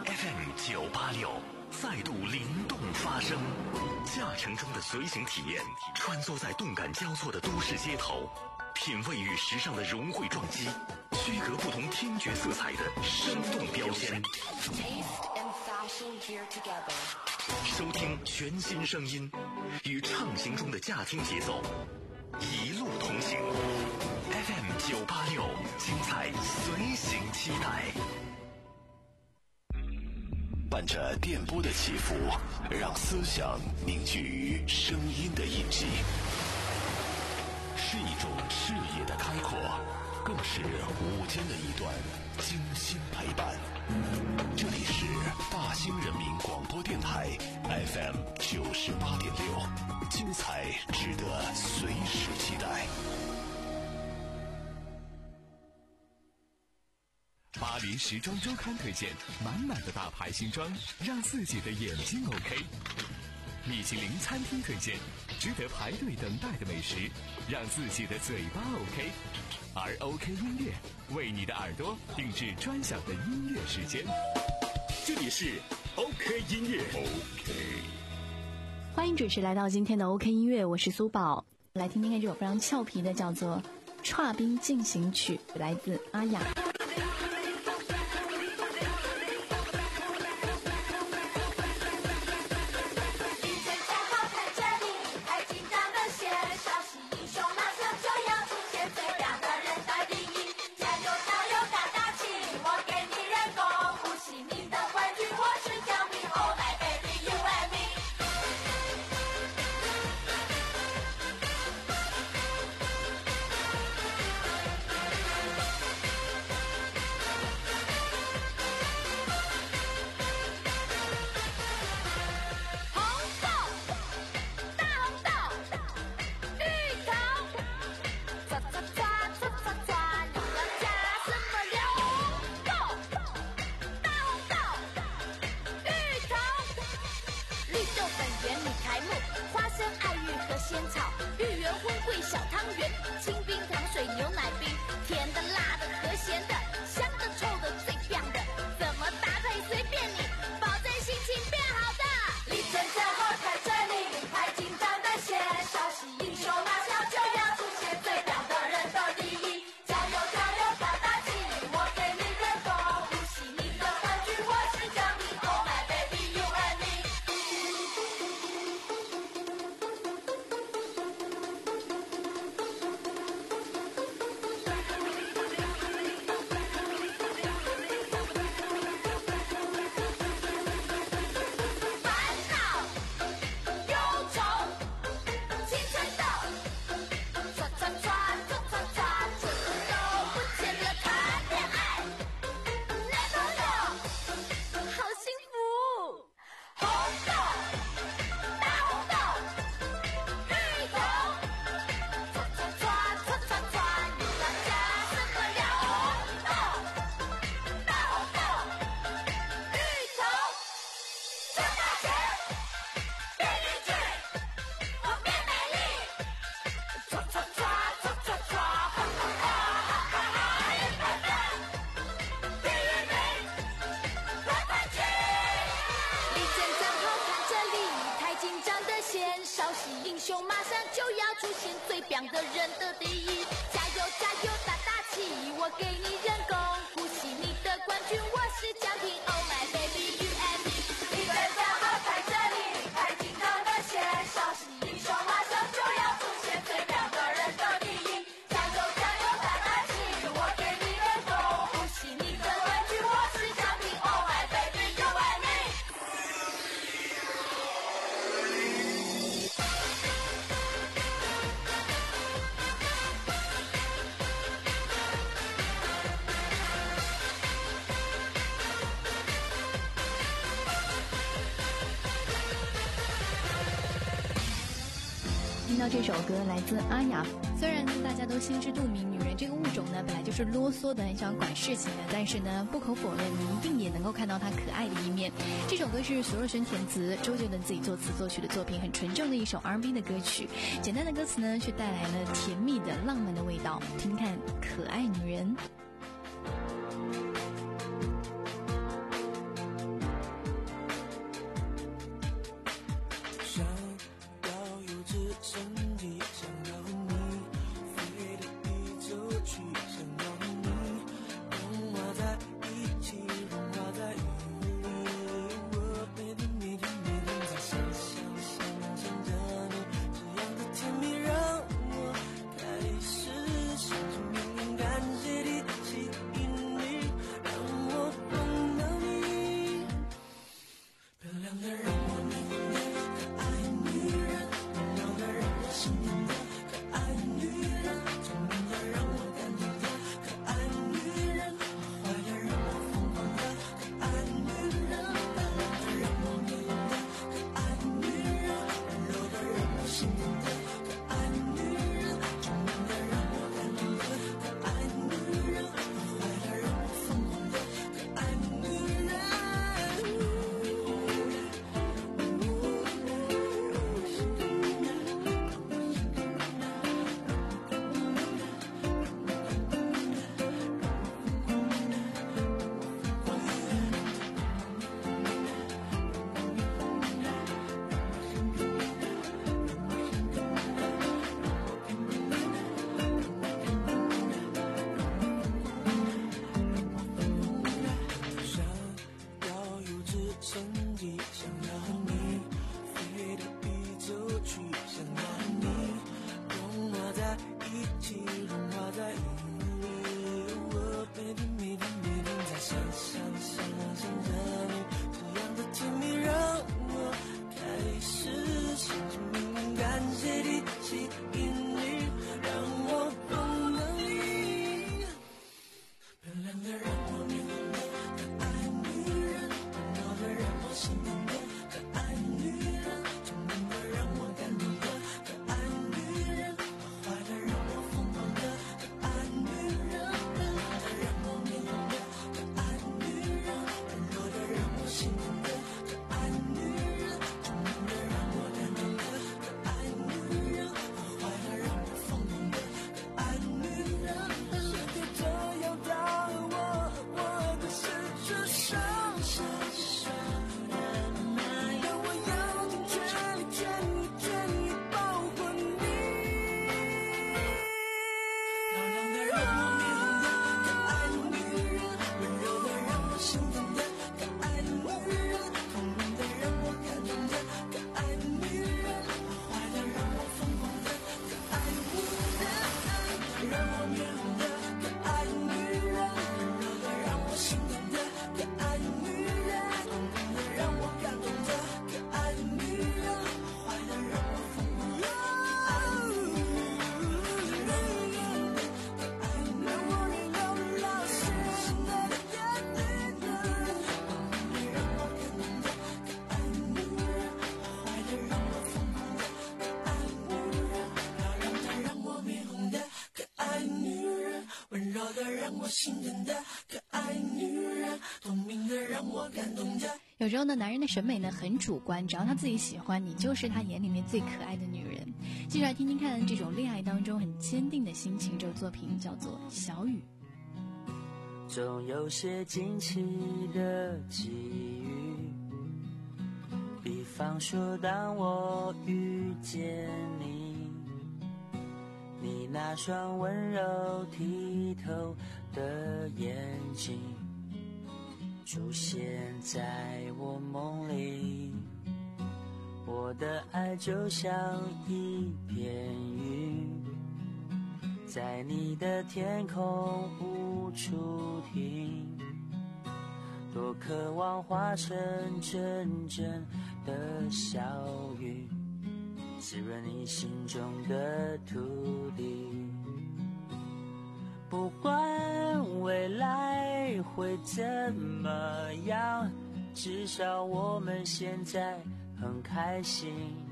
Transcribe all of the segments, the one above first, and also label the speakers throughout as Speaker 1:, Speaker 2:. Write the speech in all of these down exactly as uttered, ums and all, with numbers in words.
Speaker 1: F M 九八六再度灵动发声，驾乘中的随行体验，穿梭在动感交错的都市街头，品味与时尚的融汇撞击，区隔不同听觉色彩的生动标签。收听全新声音，与畅行中的驾听节奏，一路同行。F M 九八六，精彩随行期待。伴着电波的起伏，让思想凝聚于声音的印记，是一种视野的开阔，更是午间的一段精心陪伴。这里是大兴人民广播电台 F M 九十八点六，精彩值得随时期待。
Speaker 2: 巴黎时装周刊推荐满满的大牌新装，让自己的眼睛 OK。米其林餐厅推荐值得排队等待的美食，让自己的嘴巴 OK。而 OK 音乐为你的耳朵定制专享的音乐时间。这里是 OK 音乐 OK。
Speaker 3: 欢迎准时来到今天的 OK 音乐，我是苏宝。来听听看这首非常俏皮的叫做《剉冰进行曲》，来自阿雅。听到这首歌来自阿雅。虽然大家都心知肚明，女人这个物种呢本来就是啰嗦的，很喜欢管事情的，但是呢不可否认，你一定也能够看到她可爱的一面。这首歌是苏若瑄填词，周杰伦自己作词作曲的作品，很纯正的一首 R and B 的歌曲。简单的歌词呢却带来了甜蜜的浪漫的味道，听看可爱女人。 有时候呢，男人的审美呢很主观，只要他自己喜欢你，就是他眼里面最可爱的女人。继续来听听看这种恋爱当中很坚定的心情，这首作品叫做《小雨》。
Speaker 4: 总有些惊奇的际遇，比方说当我遇见你，你那双温柔剔透的眼睛出现在我梦里，我的爱就像一片云，在你的天空无处停，多渴望化成阵阵的小雨，滋润你心中的土地。不管未来会怎么样，至少我们现在很开心。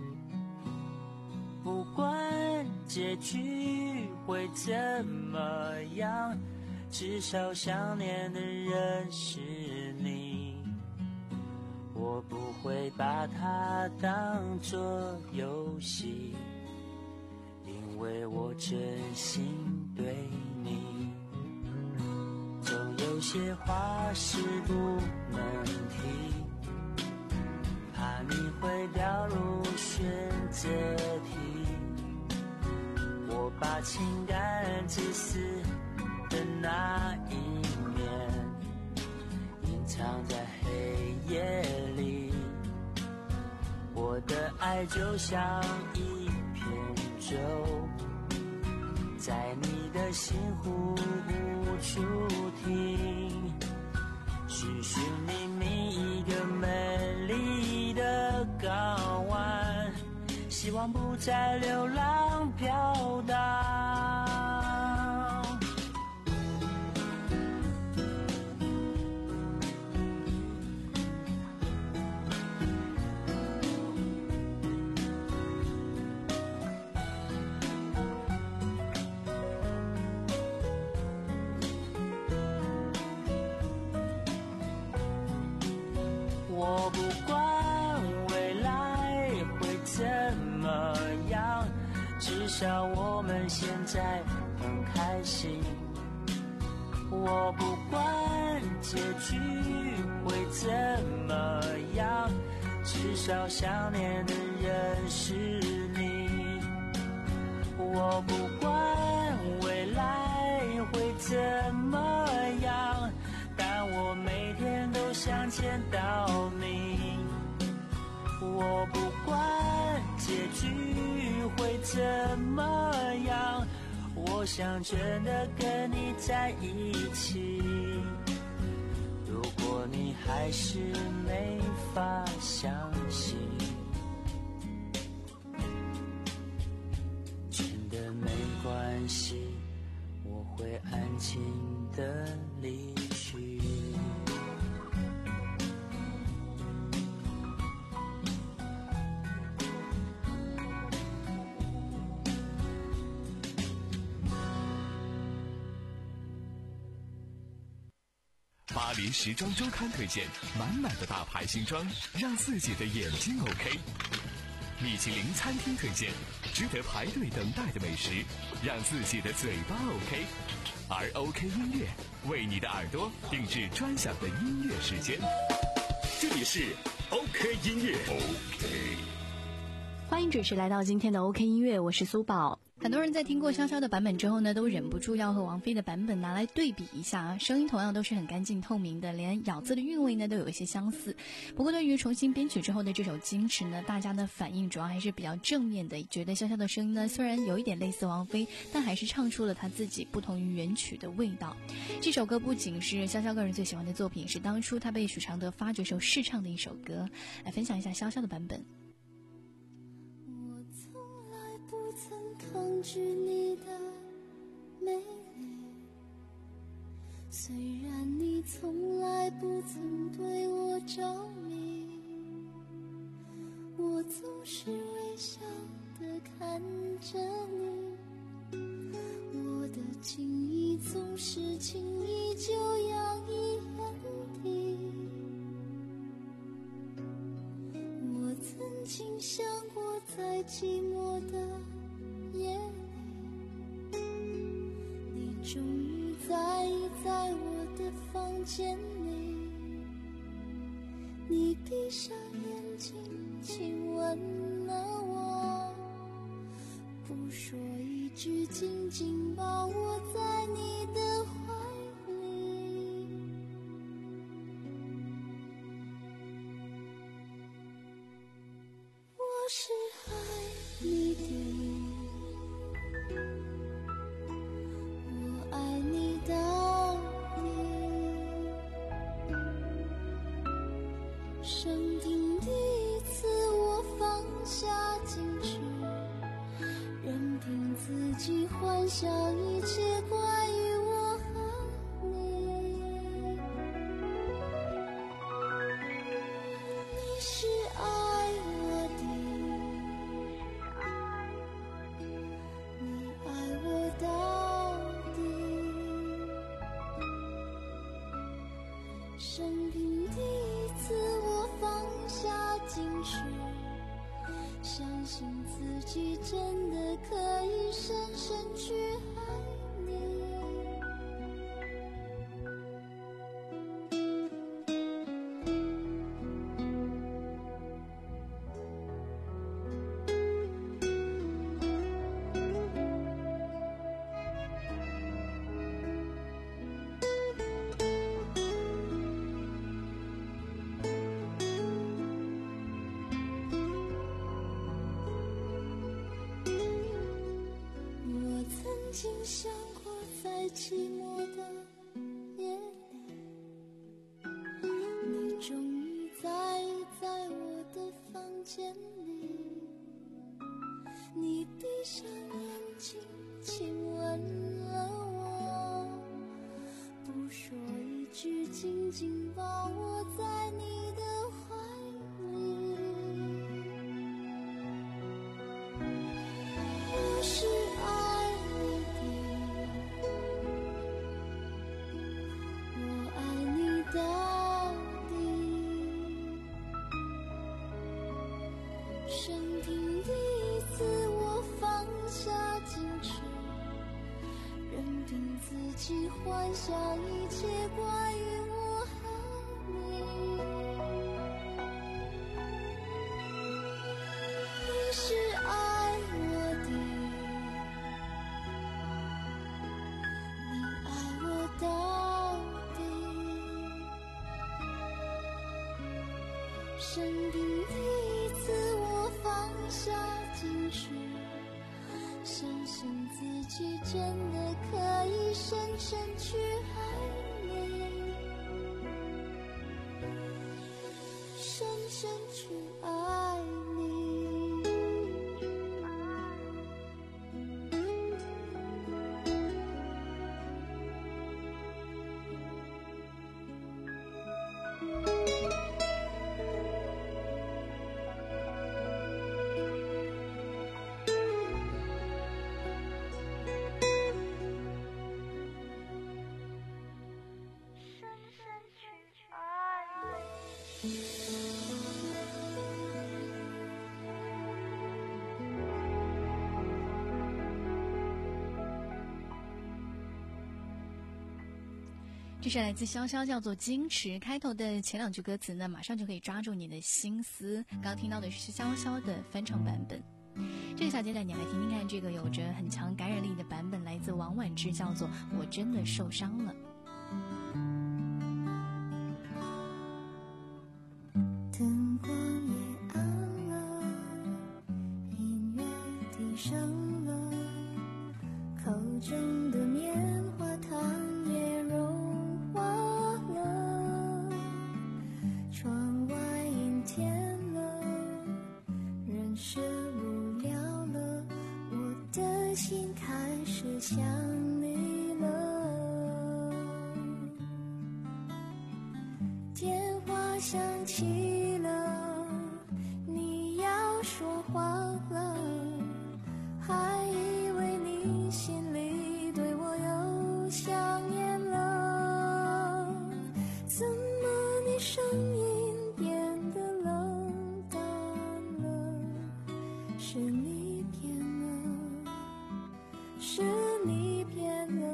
Speaker 4: 不管结局会怎么样，至少想念的人是你。我不会把它当作游戏，因为我真心对你。总有些话是不能提，怕你会掉入选择题。我把情感自私的那一面隐藏在黑夜里，我的爱就像一片舟，在你的心湖无处停，寻寻觅觅一个美丽的港湾，希望不再流浪飘荡。我不管未来会怎么样，至少我们现在很开心。我不管结局会怎么样，至少想念的人是你。我不管未来会怎么样，但我每天都想见到你。我不管结局会怎么样，我想真的跟你在一起。如果你还是没法相信，真的没关系，我会安静的离去。
Speaker 2: 巴黎时装周刊推荐满满的大牌新装，让自己的眼睛 OK。米其林餐厅推荐值得排队等待的美食，让自己的嘴巴 OK。而 OK 音乐为你的耳朵定制专享的音乐时间。 这里是 OK 音乐。OK，
Speaker 3: 欢迎准时来到今天的 OK 音乐，我是苏宝。很多人在听过潇潇的版本之后呢，都忍不住要和王菲的版本拿来对比一下啊，声音同样都是很干净透明的，连咬字的韵味呢都有一些相似。不过对于重新编曲之后的这首《矜持》呢，大家的反应主要还是比较正面的，觉得潇潇的声音呢虽然有一点类似王菲，但还是唱出了她自己不同于原曲的味道。这首歌不仅是潇潇个人最喜欢的作品，是当初她被许常德发掘时候试唱的一首歌。来分享一下潇潇的版本。
Speaker 5: 抗拒你的美丽，虽然你从来不曾对我着迷，我总是微笑地看着你，我的情意总是轻易就洋溢眼底。我曾经想过在寂寞的夜里，你终于在意在我的房间里，你闭上眼睛亲吻了我，不说一句，紧紧抱我在你的怀里。我是爱你的，我爱你到底，生平第一次我放下矜持，任凭自己幻想一切关于我和你。你是爱我的，你爱我到底，生平第一次我放下矜持，相信自己真的可以深深去爱你。我曾经想过在寂寞的夜里，你终于在意在我的房间里，你闭上眼睛亲吻了我，不说一句，紧紧抱我在你的怀里。我是爱你的，我爱你到底，生平第一次我放下矜持，任凭自己幻想一切关于我和你。你是爱我的，你爱我到底，生平第一次我放下矜持，相信自己真的可以深深去爱你，深深去爱你。
Speaker 3: 这是来自潇潇，叫做矜持。开头的前两句歌词呢，马上就可以抓住你的心思。刚刚听到的是潇潇的翻唱版本。这个小阶段，你来听听看这个有着很强感染力的版本，来自王菀之，叫做《我真的受伤了》。
Speaker 5: 灯光也暗了，音乐低声了，口中的棉花糖也融化了，窗外阴天了，人是无聊了，我的心开始想你了，电话响起了，你要说话了，还以为你心里对我有想念了，怎么你声音变得冷淡了？是你变了，是你变了，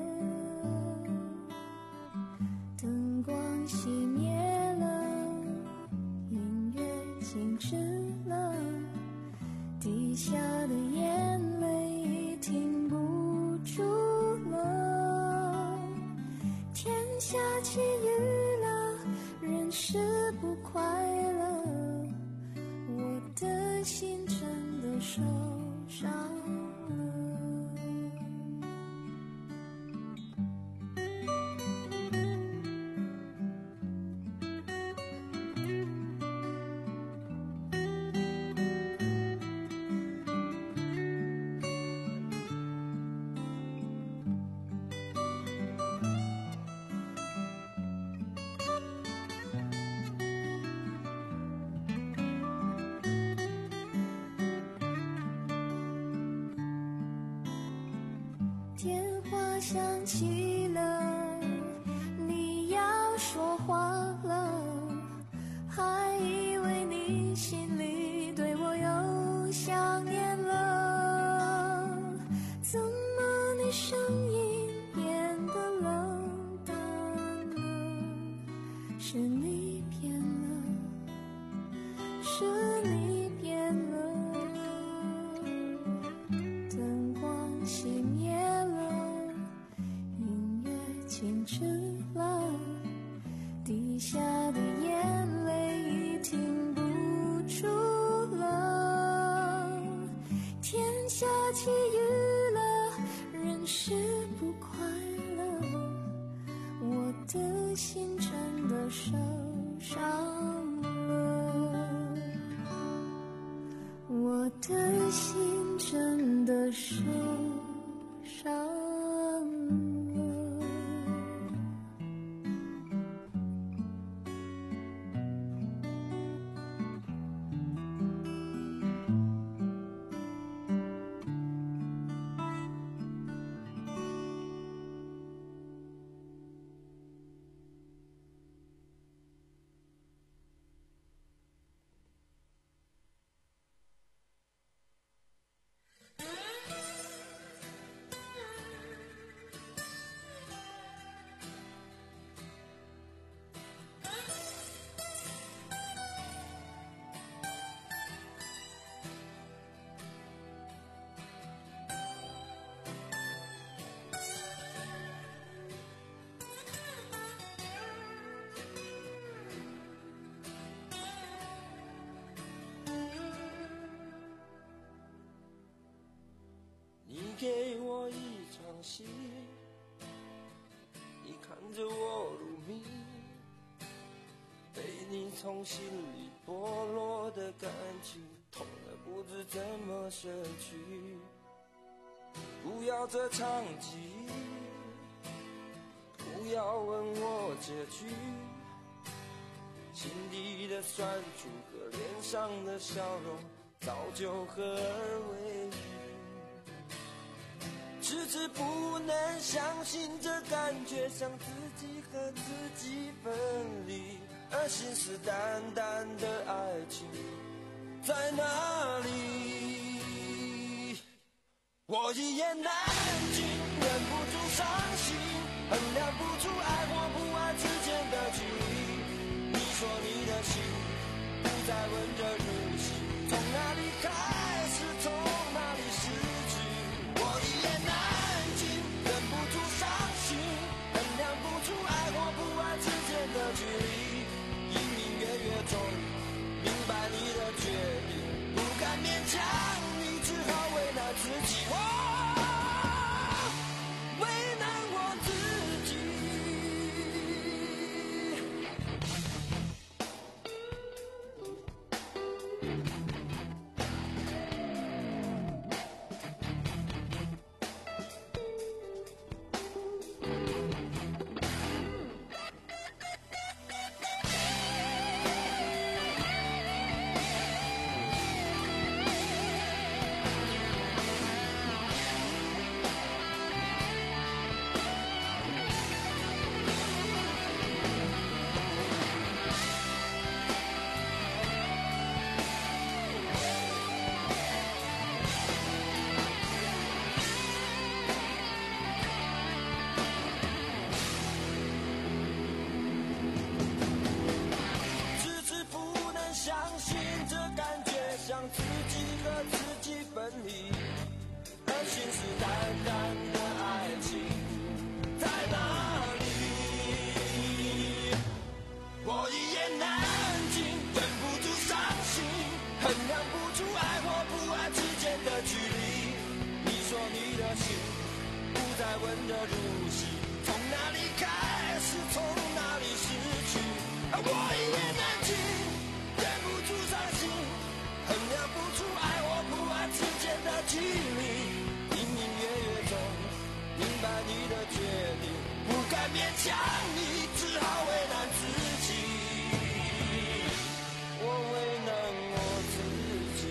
Speaker 5: 灯光熄灭了，音乐静止了，滴下的眼泪停不住了，天下起雨了，人是不快乐，我的心真的受伤了。电话响起了，你要说话了，还以为你心里对我有想念了，怎么你声音变得冷淡了？是你变了，是你变了，灯光熄灭了，音乐静止了，滴下的眼泪已停不住了，天下起雨了，人是不快乐，我的心真的受伤了，我的心真的受伤了。
Speaker 6: 给我一场戏，你看着我入迷，被你从心里剥落的感情，痛得不知怎么舍去。不要这场记忆，不要问我结局，心底的酸楚和脸上的笑容早就合而为一，迟迟不能相信这感觉像自己和自己分离，而信誓旦旦的爱情在哪里？我一言难尽，忍不住伤心，衡量不出爱或不爱说你的心不再温热如昔，从哪里开始，从哪里失去，我一言难尽，忍不住伤心，衡量不出爱或不爱之间的距离，隐隐约约中明白你的决定，不敢勉强你，只好为难自己，我为难我自己。让自己和自己分离，而信誓旦旦的爱情在哪里？我一言难尽，忍不住伤心，衡量不出爱或不爱之间的距离。你说你的心不再温热如昔，从哪里开始，从哪里失去？而我一言难尽，忍不住伤心，衡量不出爱或不爱之间的距离，隐隐约约中明白你的决定，不敢勉强你，只好为难自己，我为难我自己。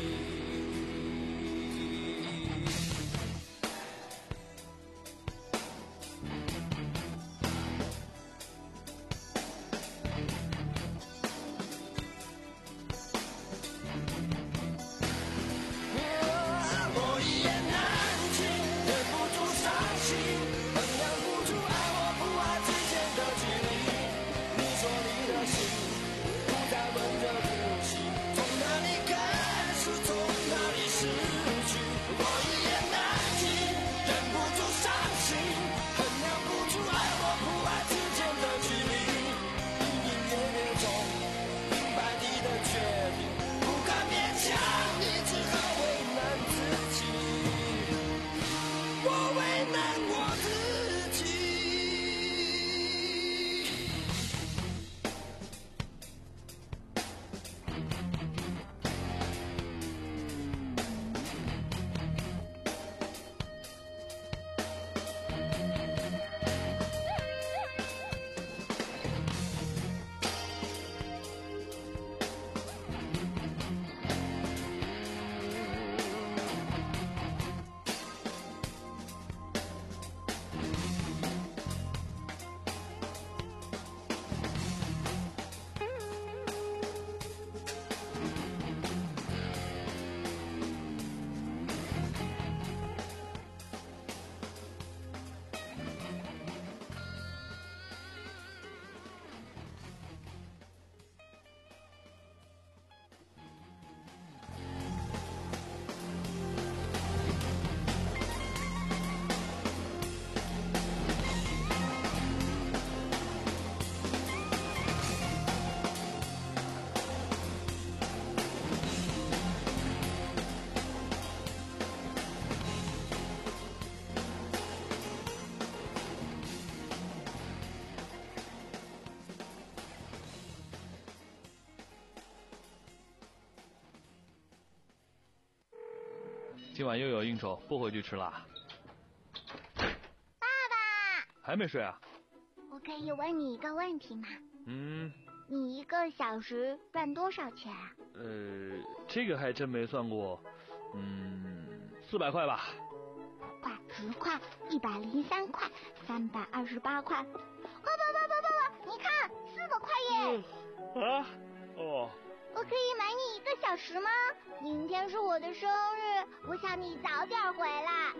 Speaker 7: 今晚又有应酬，不回去吃啦。
Speaker 8: 爸爸，
Speaker 7: 还没睡啊？
Speaker 8: 我可以问你一个问题吗？
Speaker 7: 嗯。
Speaker 8: 你一个小时赚多少钱啊？
Speaker 7: 呃，这个还真没算过。嗯，四百块吧。
Speaker 8: 块、十块、一百零三块、三百二十八块。哦不不不不不，你看，四百块耶！
Speaker 7: 嗯、啊？哦。
Speaker 8: 我可以买你一个小时吗？明天是我的生日，我想你早点回来。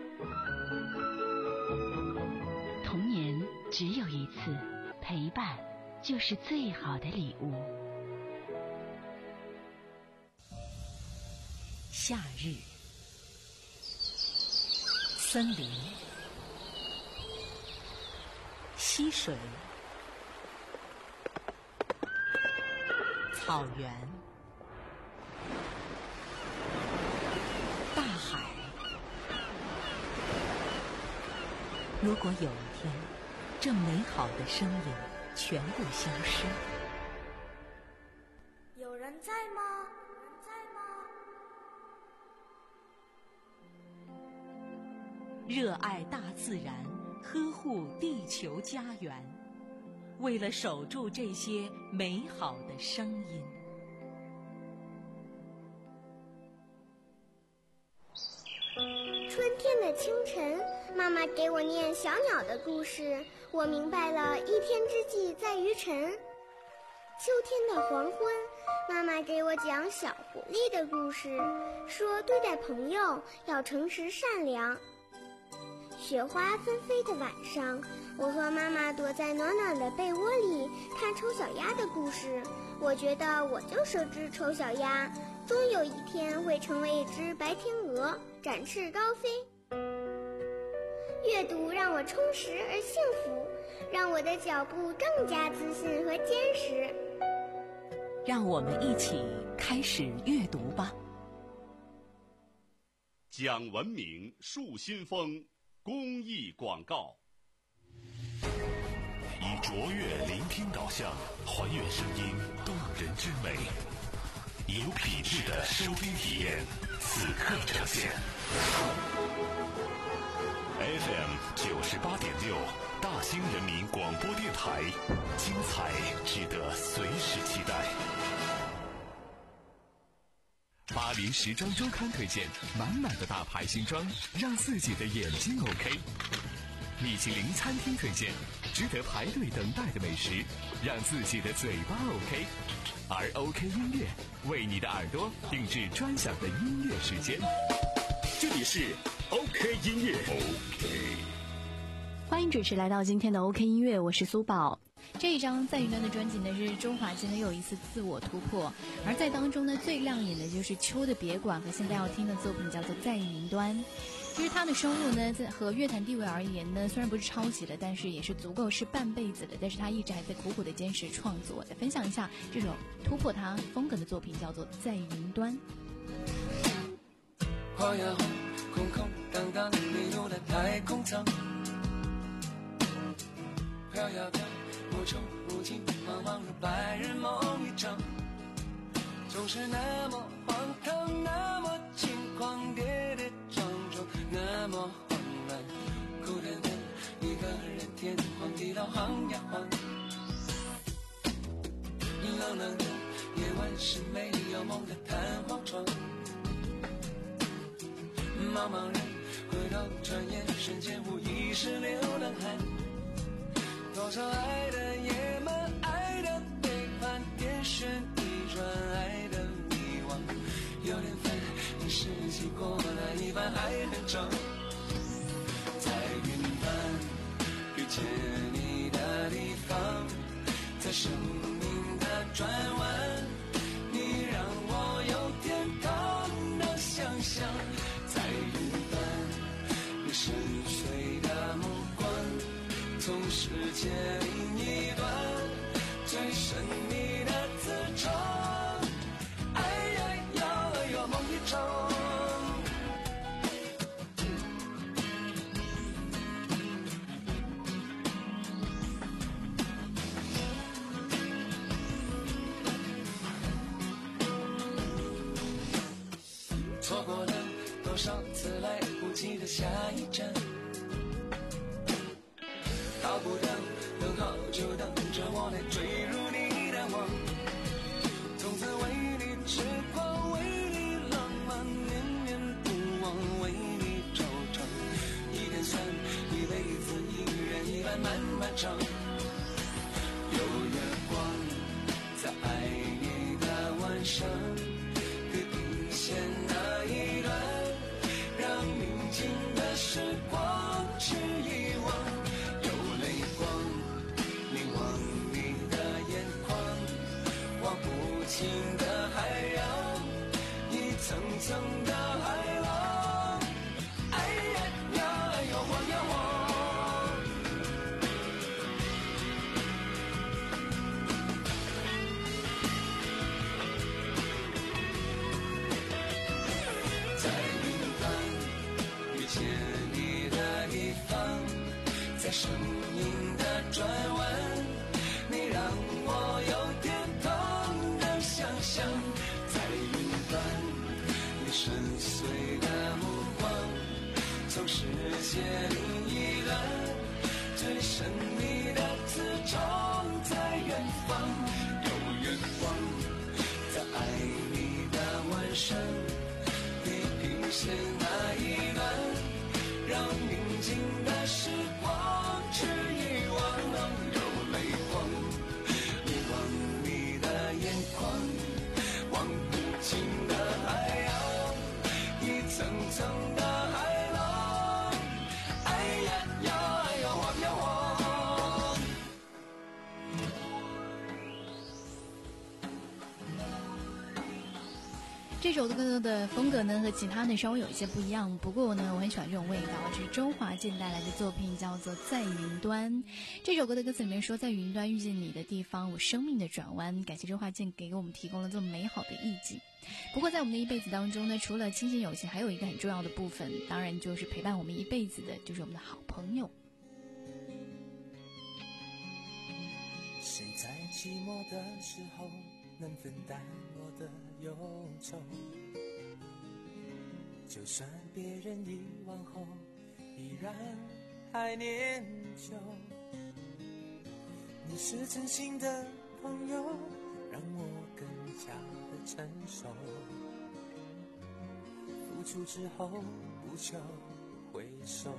Speaker 9: 童年只有一次，陪伴就是最好的礼物。 夏日，森林、溪水、草原、大海。如果有一天，这美好的声音全部消失，
Speaker 5: 有人在吗？有人在吗？
Speaker 9: 热爱大自然，呵护地球家园，为了守住这些美好的声音。
Speaker 8: 春天的清晨，妈妈给我念小鸟的故事，我明白了一天之计在于晨。秋天的黄昏，妈妈给我讲小狐狸的故事，说对待朋友要诚实善良。雪花纷飞的晚上，我和妈妈躲在暖暖的被窝里看丑小鸭的故事，我觉得我就是只丑小鸭，终有一天会成为一只白天鹅，展翅高飞。阅读让我充实而幸福，让我的脚步更加自信和坚实。
Speaker 9: 让我们一起开始阅读吧。
Speaker 1: 讲文明树新风公益广告，以卓越聆听导向还原声音动人之美，有品质的收听体验此刻呈现。F M 九十八点六，大兴人民广播电台，精彩值得随时期待。
Speaker 2: 巴黎时装周刊推荐满满的大牌新装，让自己的眼睛 OK。米其林餐厅推荐值得排队等待的美食，让自己的嘴巴 OK。而 OK 音乐为你的耳朵定制专享的音乐时间。这里是 OK 音乐 OK。
Speaker 3: 欢迎准时来到今天的 OK 音乐，我是苏宝。这一张在云端的专辑呢，是周华健的又一次自我突破，而在当中呢，最亮眼的就是秋的别管和现在要听的作品叫做在云端。其实他的收入呢，在和乐坛地位而言呢，虽然不是超级的，但是也是足够是半辈子的。但是他一直还在苦苦的坚持创作。再分享一下这首突破他风格的作品，叫做在云端。
Speaker 6: 花呀红，空空荡荡，你入了太空舱，飘呀飘，无穷无尽，茫茫如白日梦一场，总是那么荒唐，那么轻狂，跌跌撞撞，那么慌乱，孤单的一个人，天荒地老晃呀晃，冷冷的夜晚是没有梦的弹簧床，茫茫人回头转眼，瞬间无意识流浪汉，多少爱的野蛮，爱的背叛，天旋地转，爱的迷惘，有点烦，一世纪过了一半还很长，在云端遇见你的地方，在生命的转弯，你让我有天堂的想象，在云端你深邃的目光，从世界另一端最神秘的磁场，哎呀呀，有梦一场。错过了多少次来不及的下一站，逃不掉，等好久等着我来坠入你的网，从此为你痴狂，为你浪漫，念念不忘，为你惆怅，一点酸，一辈子一人一半漫漫长，有月光在爱你的晚上，地平线那一端，让宁静的时光去遗忘，有泪光凝望你的眼眶，望不尽的海洋，一层层层的海浪，哎呀呀，哎呦晃呀晃。在云端遇见你的一方，在生命的转弯，你让我有点痛的想象。在云端你深邃的目光，从世界另一端最神秘的刺中在远方，有远方在爱你的晚上，地平线那一端，让宁静的时光去遗忘，有泪光迷惘你的眼眶，望不尽的海洋，一层层的海浪，哎呀呀，哎呀晃呀晃。
Speaker 3: 这首歌的风格呢和其他呢稍微有一些不一样，不过呢我很喜欢这种味道，这是周华健带来的作品，叫做《在云端》。这首歌的歌词里面说，在云端遇见你的地方，我生命的转弯。感谢周华健给我们提供了这么美好的意境。不过在我们的一辈子当中呢，除了亲情友情，还有一个很重要的部分，当然就是陪伴我们一辈子的就是我们的好朋友。
Speaker 6: 谁在寂寞的时候能分担我的忧愁，就算别人遗忘后依然还念旧。你是真心的朋友，让我更加的成熟，付出之后不求回收，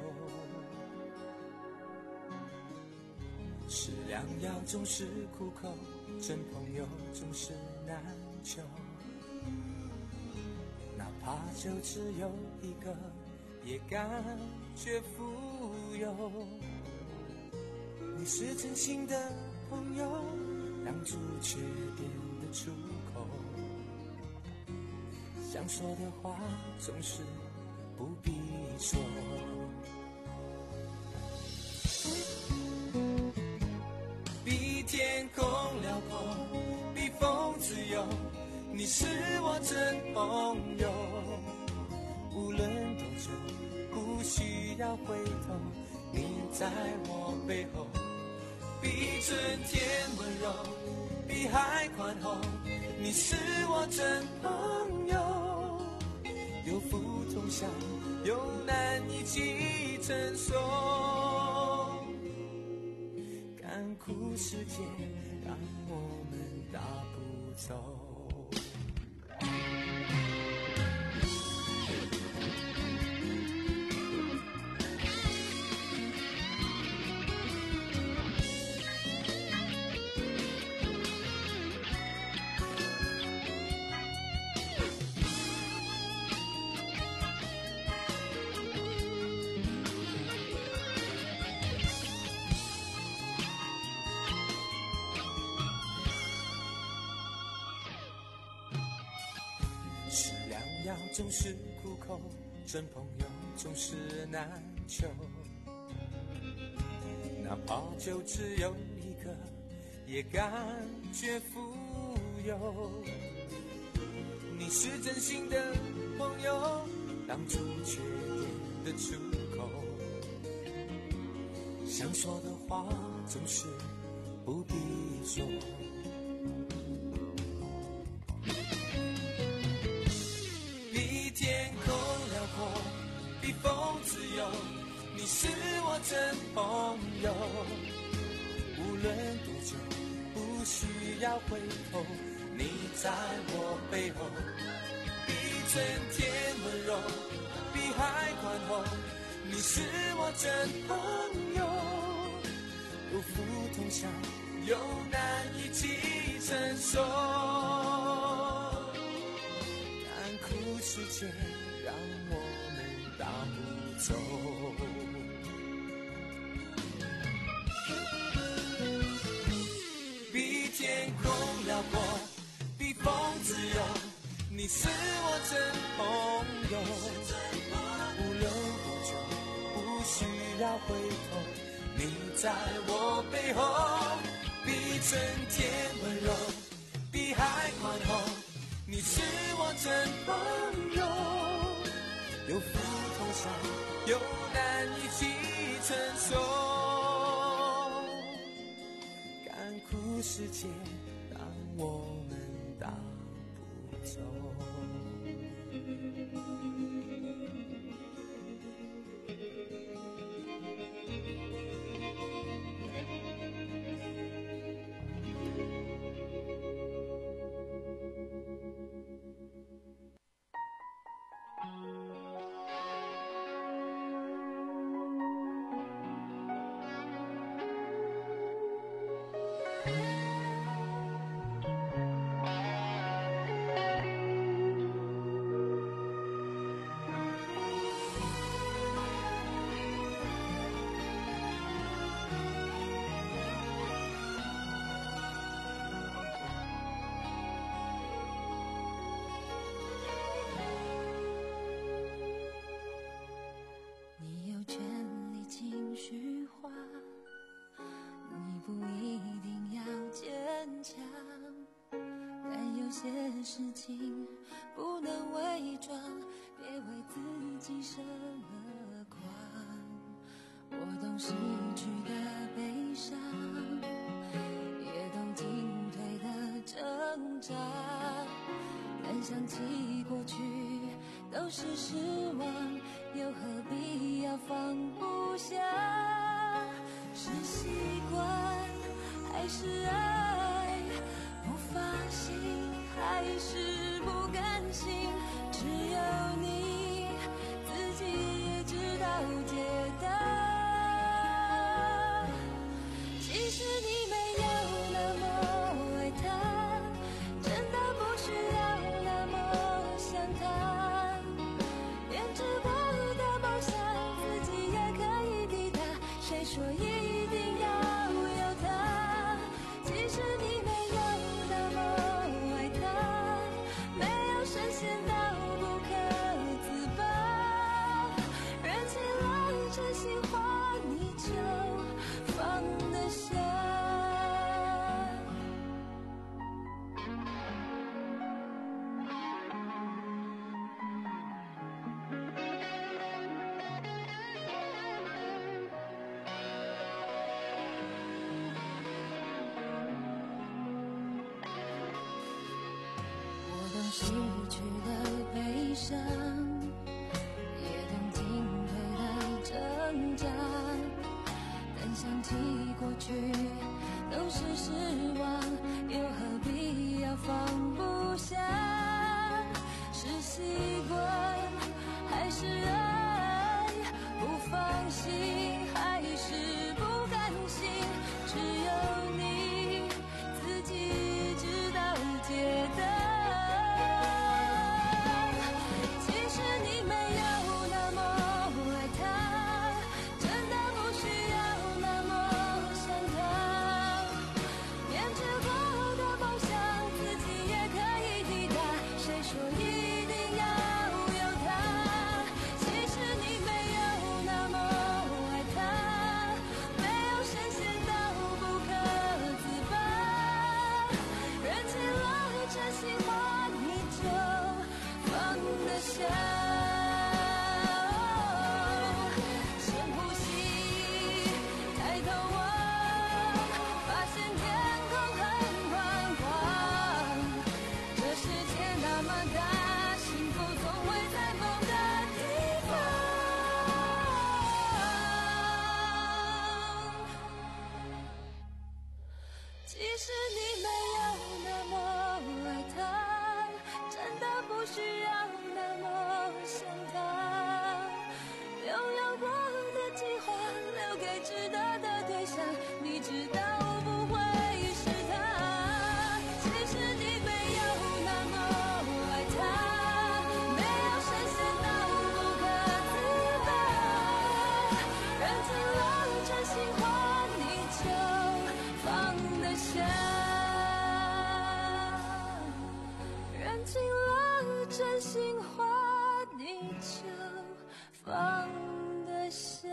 Speaker 6: 吃良药总是苦口，真朋友总是难求，哪怕就只有一个也感觉富有。你是真心的朋友，挡住缺点的出口，想说的话总是不必说，比天空辽阔，比风自由，你是我真朋友，无论多久不需要回头，你在我背后，比春天温柔，比海宽厚，你是我真朋友，有福同享，有难一起承受，干苦世界让我们大步走。吃良药总是苦口，真朋友总是难求，哪怕就只有一个也感觉富有。你是真心的朋友，挡住缺点的出口，想说的话总是不必说，比天空辽阔，比风自由，你是我真朋友，无论多久不需要回头，你在我背后，比春天温柔，比海宽厚，你是我真朋友，有福同享，有难一起承受，干苦世界让我们大步走，比天空辽阔，比风自由，你你是我真朋友，无论多久，不需要回头，你在我背后，比春天温柔，比海宽厚，你是我真朋友，有福同享，有难一起承受，甘苦世界让我们挡不走。
Speaker 5: 事情不能伪装，别为自己设了框。我懂失去的悲伤，也懂进退的挣扎，但想起过去都是失望，又何必要放不下？是习惯还是爱？不放心还是不甘心，只有你自己也知道解答。其实你没有那么爱他，真的不需要那么想他，编织过的梦想自己也可以抵达，谁说一定要有他？其实你没有那么爱他，没有深陷到不可自拔，认清了真心话你就放得下。我懂失去的悲伤，也懂进退的挣扎，但想起过去都是失望，又何必要放不下？是习惯还是爱？不放心还是不甘心？只有你自己知道解答。其实你没有那么爱他，真的不需要那么想他，编织过的梦想自己也可以抵达，谁说一定要有他？其实你没有那么爱他，没有深陷到不可自拔，认清了真心话你就放得下。深呼吸，抬头望，发现天空很宽广，这世界那么大，幸福总会在某个地方。其实你没有那么爱他，真的不需要那么想他，拥有过的计划留给值得的对象，你知道不会是他。其实你没有那么爱他，没有深陷到不可自拔，认清了真心话你就放得下，认清了真心话你就放得下。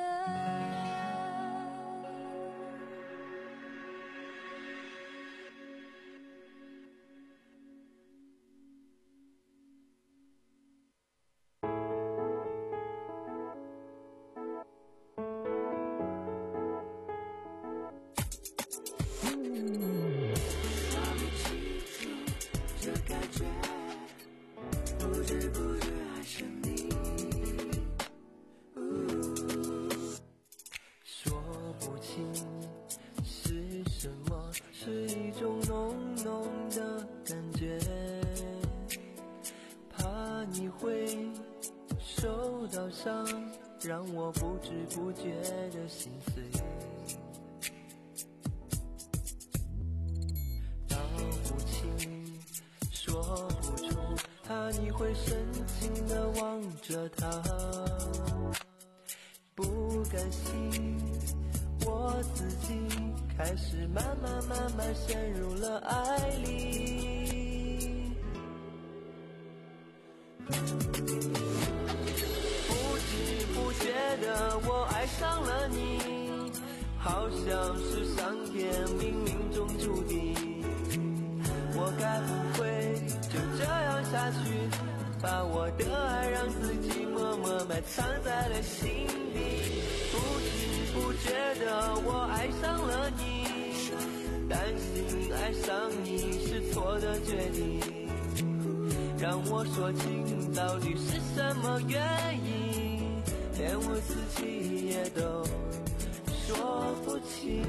Speaker 6: 让我不知不觉的心碎，道不清，说不出，怕你会深情地望着他，不甘心，我自己开始慢慢慢慢陷入了爱里。觉得我爱上了你，好像是上天冥冥中注定。我该不会就这样下去，把我的爱让自己默默埋藏在了心底。不知不觉的我爱上了你，担心爱上你是错的决定。让我说清到底是什么原因，连我自己也都说不清。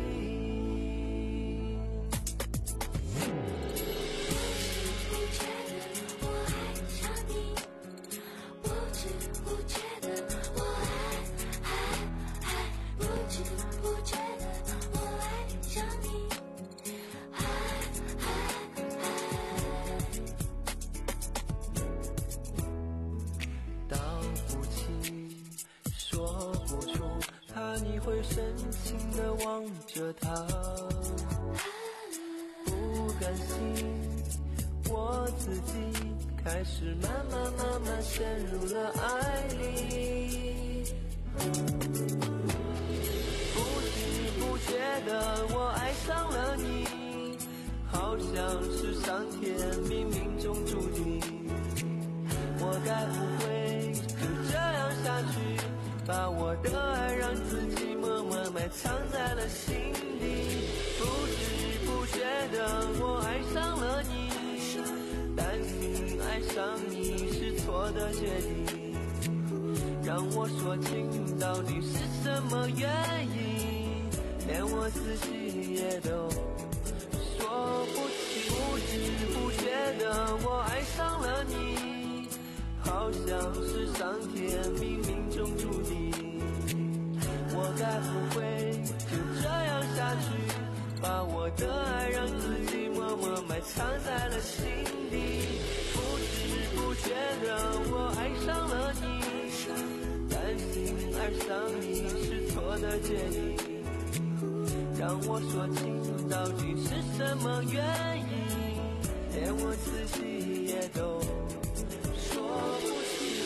Speaker 6: 会深情地望着他，不甘心，我自己开始慢慢慢慢陷入了爱里。不知不觉的我爱上了你，好像是上天冥冥中注定。我该不会就这样下去，把我的爱让自己默默埋藏在了心底。不知不觉的我爱上了你，担心爱上你是错的决定。让我说清到底是什么原因，连我自己也都说不清。不知不觉的我爱上了你，好像是上天冥冥中注定。我该不会就这样下去，把我的爱让自己默默埋藏在了心底。不知不觉的我爱上了你，担心爱上你是错的决定。让我说清到底是什么原因，连我自己也都说不清。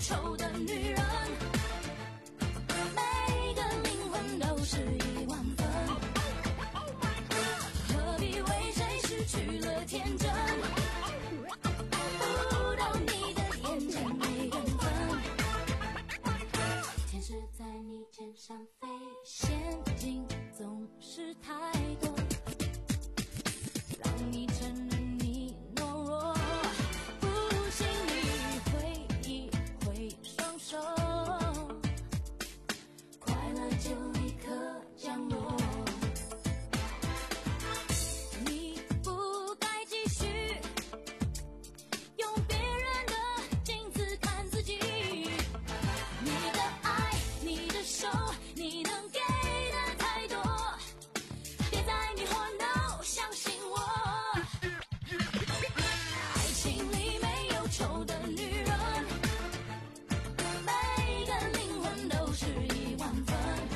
Speaker 5: 丑的女人，每个灵魂都是一万分，何必为谁失去了天真，不懂你的天真没缘分，天使在你肩上飞，陷阱总是太多，让你承认你懦弱，不信你挥一挥双手，快乐就立刻降落。你不该继续用别人的镜子看自己，你的爱，你的手，你能给的太多，别再迷惑 no， 相信我，爱情里没有丑的女人，每个灵魂都是一万分，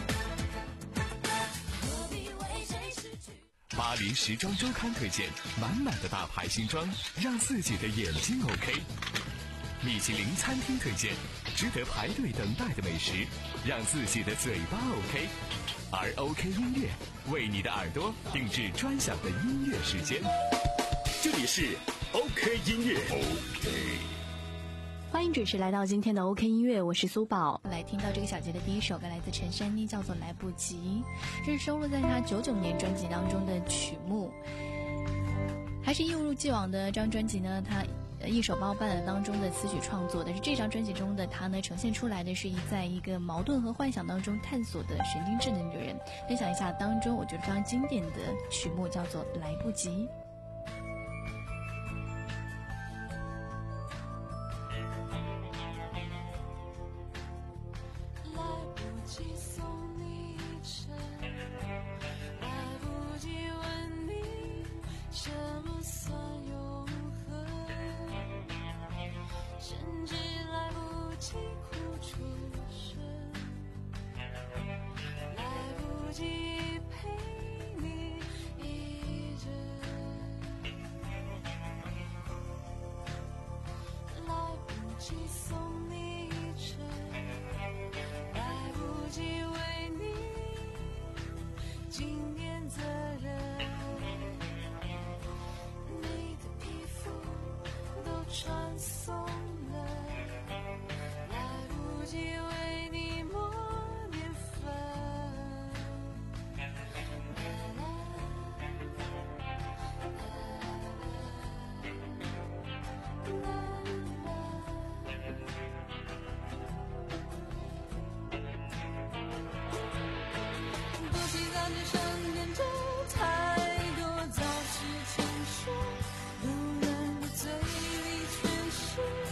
Speaker 5: 何必为谁失去。
Speaker 2: 巴黎时装周刊推荐满满的大牌新装，让自己的眼睛 OK。米其林餐厅推荐值得排队等待的美食，让自己的嘴巴 OK。而 OK 音乐为你的耳朵定制专享的音乐时间。这里是 OK 音乐 OK。
Speaker 3: 欢迎准时来到今天的 OK 音乐，我是苏宝。来听到这个小节的第一首歌来自陈珊妮，叫做《来不及》，这是收录在她九九年专辑当中的曲目。还是一如既往的这张专辑呢，她一手包办了当中的词曲创作，但是这张专辑中的她呢，呈现出来的是一在一个矛盾和幻想当中探索的神经质的女人。分享一下当中我觉得非常经典的曲目，叫做《来不及》。
Speaker 5: 来不及送你一程，来不及问你什么算永恒，甚至来不及哭出声，来不及陪你一阵，来不及送你一程，来不及为你纪念责任，你的皮肤都传送了，来不及为你抹年粉，啦啦啦啦。不期感觉身边中太多早逝情书，路人的嘴里全是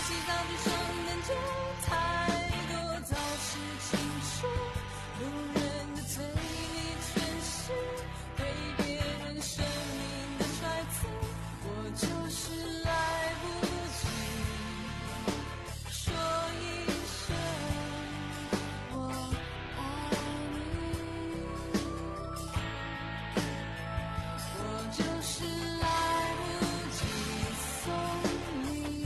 Speaker 10: 西藏之上人间太多，早是情书，路人的嘴里全是对别人生命的揣测，我就是来不及说一声我爱你，我就是来不及送你，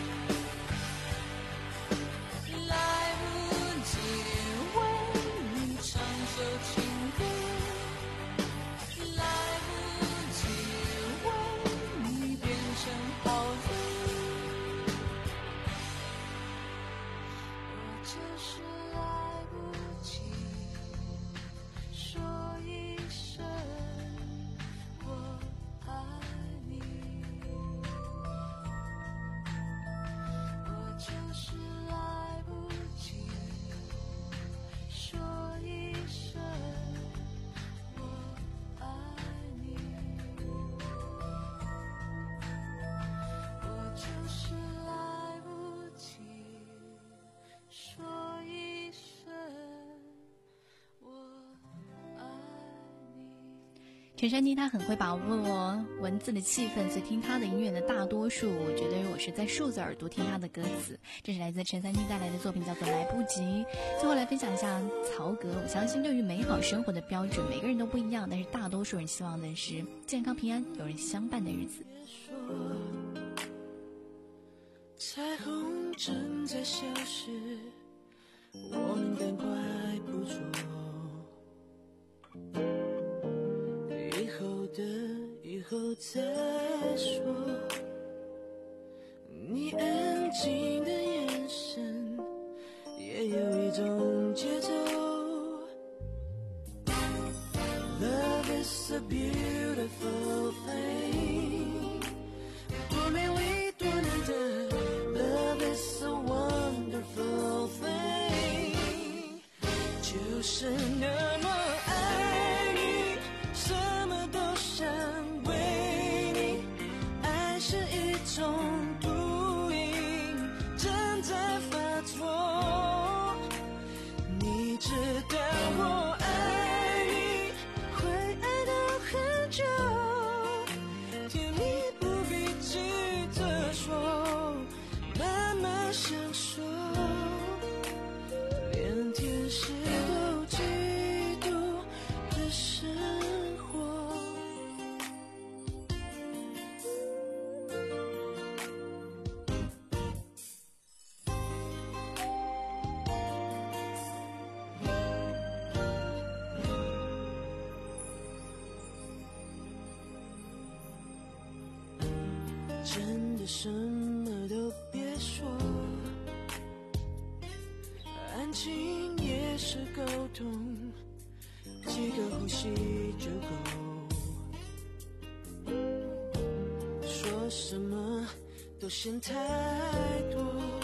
Speaker 10: 来不及为你唱首情歌，来不及为你变成好人，我就是来不及说一声我爱你，我就是来不及说一声我爱你，我就是来不及说一声我爱你。
Speaker 3: 陈珊妮她很会把握文字的气氛，所以听她的音乐的大多数，我觉得我是在竖着耳朵听她的歌词。这是来自陈珊妮带来的作品，叫做《来不及》。最后来分享一下曹格，我相信对于美好生活的标准，每个人都不一样，但是大多数人希望的是健康平安，有人相伴的日子。
Speaker 10: 彩虹正在消失，我们赶快捕捉，以后的以后再说，你安静的眼神也有一种节奏。 Love is a beautiful thing， 多美丽多难得。 Love is a wonderful thing， 就是那么爱你，什么都想为你，爱是一种毒瘾，正在发作。你知道我爱你，会爱到很久，甜蜜不必急着说。 慢慢享受，连天使都嫉妒的生活。真的什么都别说，安静也是沟通，几个呼吸就够。说什么都嫌太多，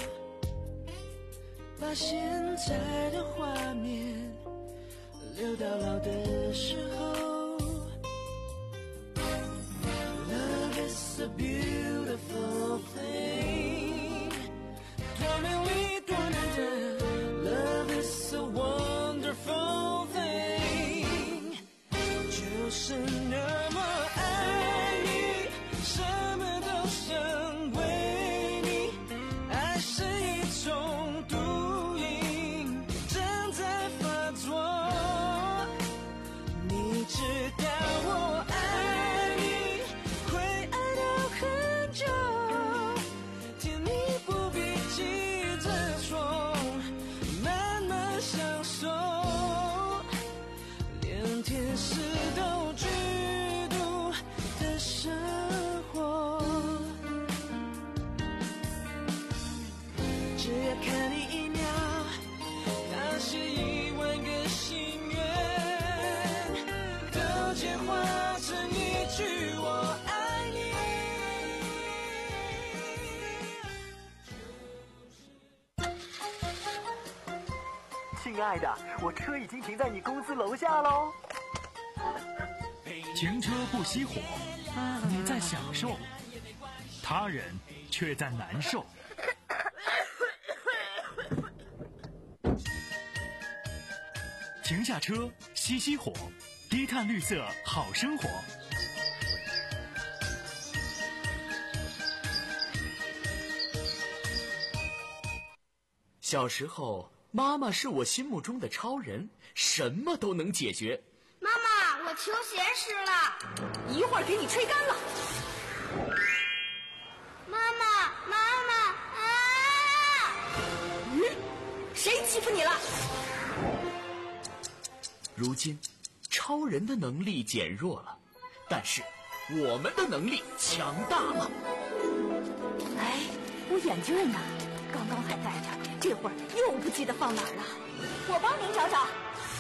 Speaker 10: 把现在的画面留到老的时候。Love is a beautiful thing， 多美丽多难得。Love is a wonderful thing， 就是那么爱你，什么都想为你，爱是一种毒瘾，正在发作。你知道我爱你，会爱到很久，甜蜜不必急着说，慢慢享受，连天使都嫉妒的生活。只要看你一秒，那些一万个心愿，都简化成一句我爱你。
Speaker 11: 亲爱的，我车已经停在你公司楼下喽。
Speaker 12: 停车不熄火，你在享受，他人却在难受。
Speaker 2: 停下车，熄熄火，低碳绿色好生活。
Speaker 12: 小时候，妈妈是我心目中的超人，什么都能解决。
Speaker 8: 妈妈，我球鞋湿了，
Speaker 9: 一会儿给你吹干了。
Speaker 8: 妈妈，妈妈啊！
Speaker 9: 嗯，谁欺负你了？
Speaker 12: 如今，超人的能力减弱了，但是我们的能力强大了。
Speaker 9: 哎，我眼镜呢？刚刚还戴着，这会儿又不记得放哪儿了。我帮您找找。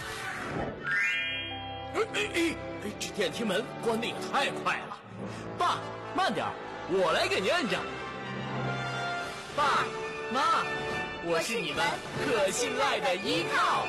Speaker 12: 哎哎哎！这电梯门关得也太快了。爸，慢点，我来给您摁着。爸妈，我是你们可信赖的依靠。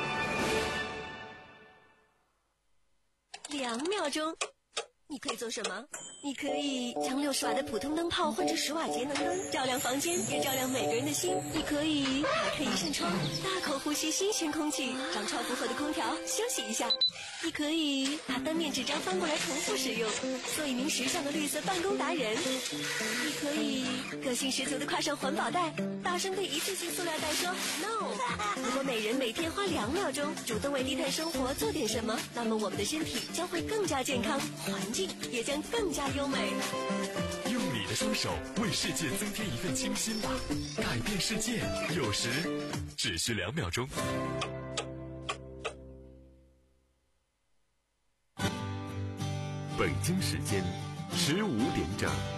Speaker 13: 两秒钟，你可以做什么？你可以将六十瓦的普通灯泡换成十瓦节能灯，照亮房间，也照亮每个人的心。你可以打开一扇窗，大口呼吸新鲜空气，让超负荷的空调休息一下。你可以把单面纸张翻过来重复使用，做一名时尚的绿色办公达人。你可以个性十足的挎上环保袋，大声对一次性塑料袋说 no。如果每人每天花两秒钟主动为低碳生活做点什么，那么我们的身体将会更加健康，环境也将更加优美。
Speaker 1: 用你的双手为世界增添一份清新吧，改变世界有时只需两秒钟。北京时间十五点整。